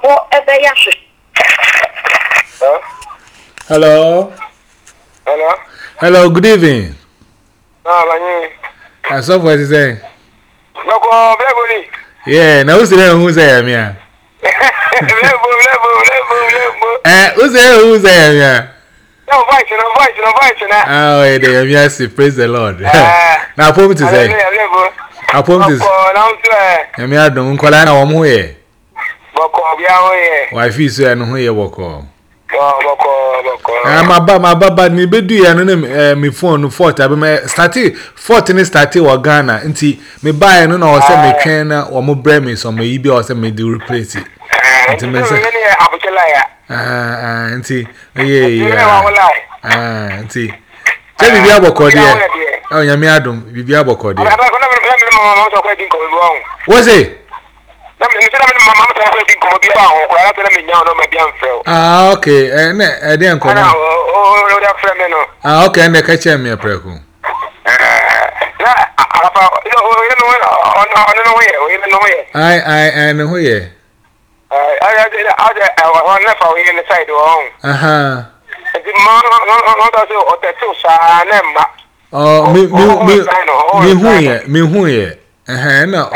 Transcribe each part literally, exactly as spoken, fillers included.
for a bayash. Hello. Hello. Hello, good evening. Ah, my I saw what is saying. No, go, Beverly. Yeah, now who's there? Who's there? Yeah. Eh, who's there? Who's there? Yeah. No voice, no voice, no voice. Oh, yeah, they have yes, praise the Lord. Now, for me to say, I promise. I mean, I don't call an arm way. Why, if you say, I know who you walk on. I'm about my baba, me bedu ya me phone fort. I be started fourteen started wa Ghana. Inti me buy no na say me can or mo brand me so me ibi or say me do replace it. Inti me say ah inti yeah yeah ah inti. Say bibi aboko there. Oh nyame adom bibi aboko there. What's it? Ah, okay. Eh, ne, eh, dey come. Ah, okay. And catch me a preku. I, I, I know here. I, I, I never in the side home. Aha. Oh, me, me, me, me, who ye, me, who ye. Aha, no.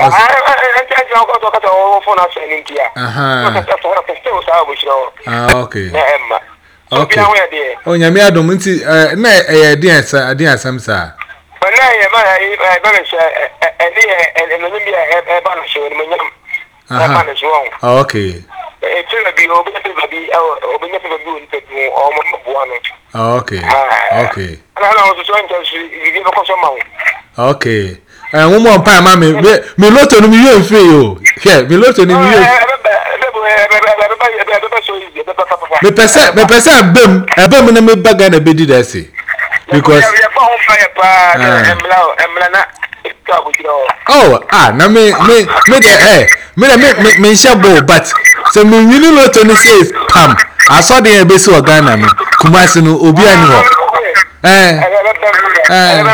Aha. Ah, okay. Okay. Oh, nyame adom nti eh na eh dey say dey asem sa. But na ye ma e ba me say e dey e no bi e ba no show ni nyam. Aha. Ah, okay. E tell bi o bi be bi o bi be bi o ntetu o mo bo ano. Ah, okay. Okay. Ana na o so ntetu bi be ko so ma. Okay. Eh wo mo pa ma me me loto no mi ye free o. Here, me loto ni mi ye. Me pese me pese abem abem na me baga na bedi da say because oh ah na me me me de eh me me me shabo but so me win loto ni says pam I saw the ebesi o Ghana me Kumasi no obi ani ho eh eh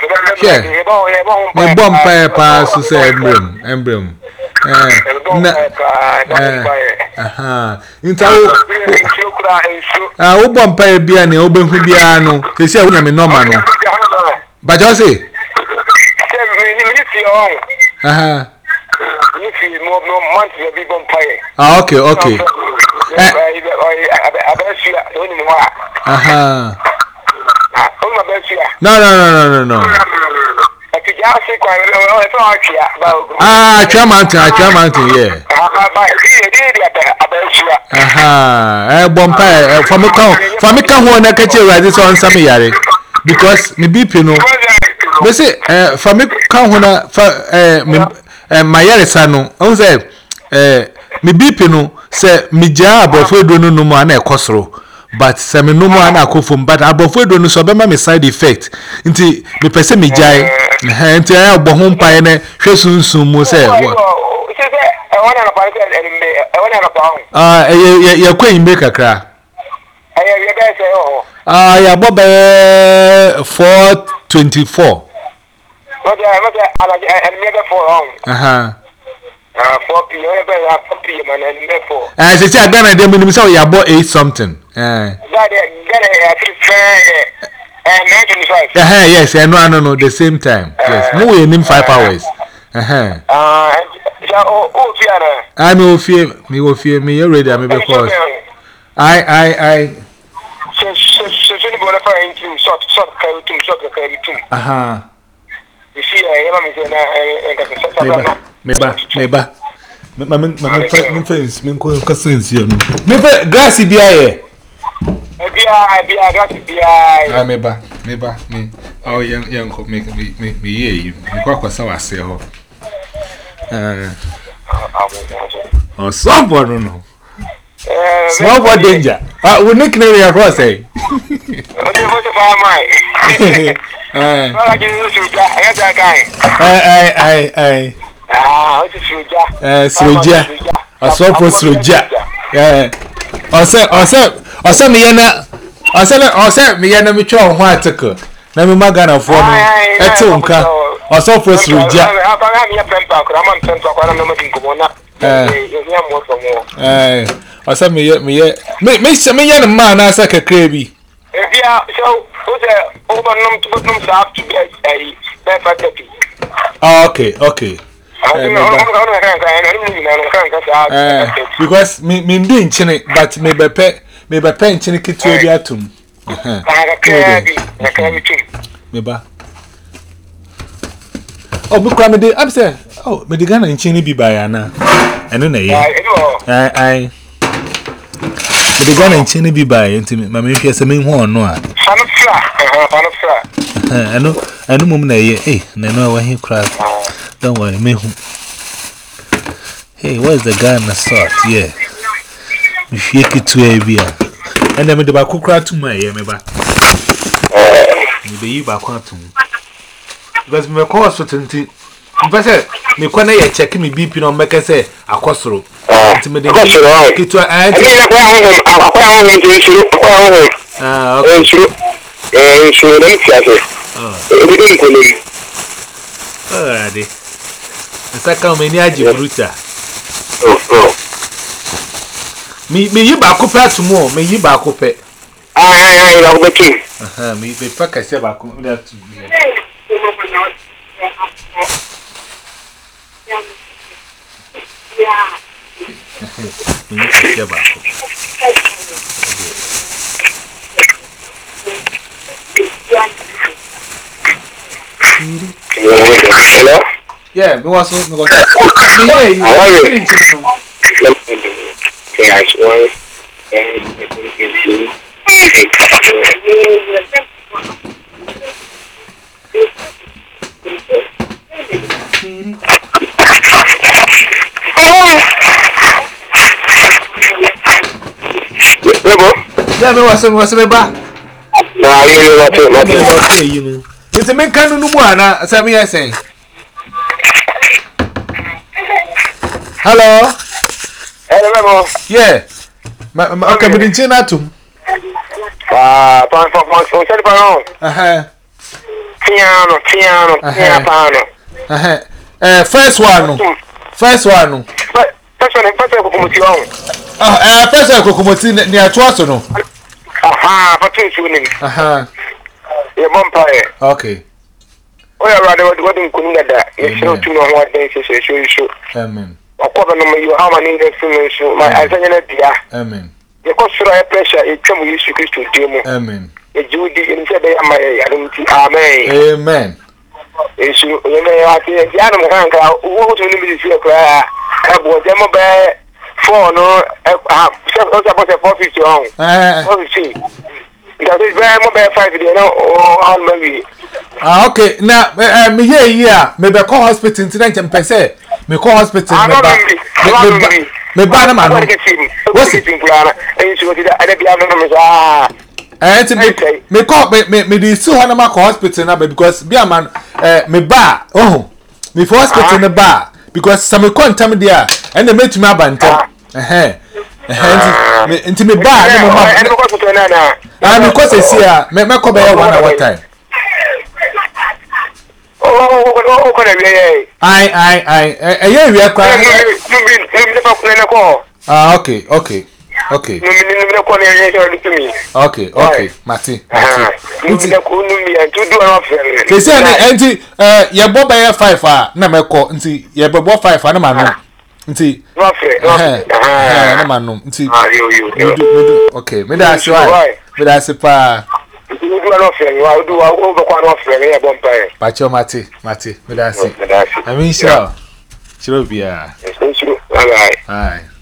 me bom pa pa so say emblem emblem eh na aha intawo ah wo bom pa bia ne obehu bia no kesi a wo na me normal no ba jo say aha ah okay okay aha no no no no no ah Chairmountain Chairmountain yeah aha eh bom pa for me kan for me kan ho na ka che wadi so nsam yare because me B P no me say eh for me kan ho na eh eh mayare sa no on say eh me B P no say me ja abofo do no no mo na ekosoro but say me no mo na akofom but abofo do no so be ma me side effect nti me pese me jai eh nti ay ogbo ho mpa ne hwesunsun mo say ah ye ye kwen be kakra ah ya bobe four twenty-four what what and me four on aha ah four p m four p m and me four ah say say Ghana dem nim say ya bo eight something eh that Ghana I think eh nine twenty-five eh yes I know no no the same time yes no we nim five hours eh ah ja o o fiana I me fear me wo fear me you ready me because I I I so so so ni bona fa into short short carry to short carry to aha you see I am me na eh me ba me ba me ba me me me fence me ko ka sense you no me fa grass bia ye bia bia grass bia ah me ba me ba me oh yan yan ko me me me ye me kwa kwa sawa se ho eh oh someone no small for danger ah we nickname your cross eh eh ai ai ai ah o ti soja eh soja aso for soja eh ose ose ose me yana ose na ose me yana me twa ho article na me magana fo no eto nka ose for soja ya mo so mo eh asa me me me me se me ya na ma na asa kakra bi e bia so o se o ba nom to nom sa to be ai be fa tapi okay okay because me me ndi nchini but me bepe me bepe nchini kitu bi atum me ba oh me kwa me de am say oh me de Ghana nchini bi ba ya na eno na ye ai ai me de Ghana nchini bi ba ya ntimi ma me hwe se me hu ono a fanofra fanofra eno eno mum na ye eh na no wa hi kra don't worry me hu. Hey, where's the Ghana salt? Yeah. We shake it to a beer. And then the Bakukra to my yameba. Maybe you back to me. Because my course for twenty. But me when I check me beeping on make I say a costro. Intimidate it to I ah, okay. Alrighty. The second many aji bruta. Oh, oh. Me, me, you back up to more. Me, you back up. Ah, ah, ah, I'm king. Aha, me, the fuck I say back up there to me. Me, you say back up. Hello? Yeah, me was me was. Yeah, you. How are you? Yes, one. Yeah, me was me was me back. Nah, you know what? What you know? It's a man can no more na. Say me I say. Hello. Hello, yeah. Ma, ma, okay, me didn't na tum. Ah, pan pan pan, so say pan. Aha. Piano, piano, piano. Aha. Eh, first one. First one. First one, first one ko muti on. Ah, eh, first one ko muti ni atwa so no. Aha, patu su ni. Aha. Ye mompae. Okay. Oya rade what what nkunu da. Ye show tu no ho adan se se show show. Amen. Akoba no me you how many days to show my azanya na dia. Amen. Ye ko sura e pressure e twam Yesu Kristo demo. Amen. Ye judi in se be amaye adumti amen. Amen. Yesu ye me ati e anu mo kan ka wo to ni bi se kra e bo demo be four no ah se o se bo se four fifty on. Eh. four fifty. That is very much by five days now. Oh, maybe. Ah, okay. Now, uh, me here, here. Me be call hospital tonight. I'm pese. Me call hospital. Me ba. Me ba na ma no. What's it? And you see that I be having them ah. Eh, me me call me me me the still na ma call hospital na because be a man eh me ba. Oh. Me for hospital na ba because some contam there and they make me abanta. Eh eh. Me inti me ba na mo ma. And because to na na. Ah, because I see ah me me call be one hour time. Oh, oh, oh, oh, I, I, I, I, yeah, we are crying. Ah, okay, okay, okay. Okay, okay, Mati, Mati. Kesi ane, enti, eh, ye bo ba five ah, na me ko, enti, ye bo five ah, na manu, enti. Eh, eh, na manu, enti. Ah, you, you, you. Okay, me da si wa, me da si pa. You do not feel. You do over quite often. Yeah, bumpy. Pacho Mati, Mati, me da si. I mean, sure, sure be ah. All right. Aye.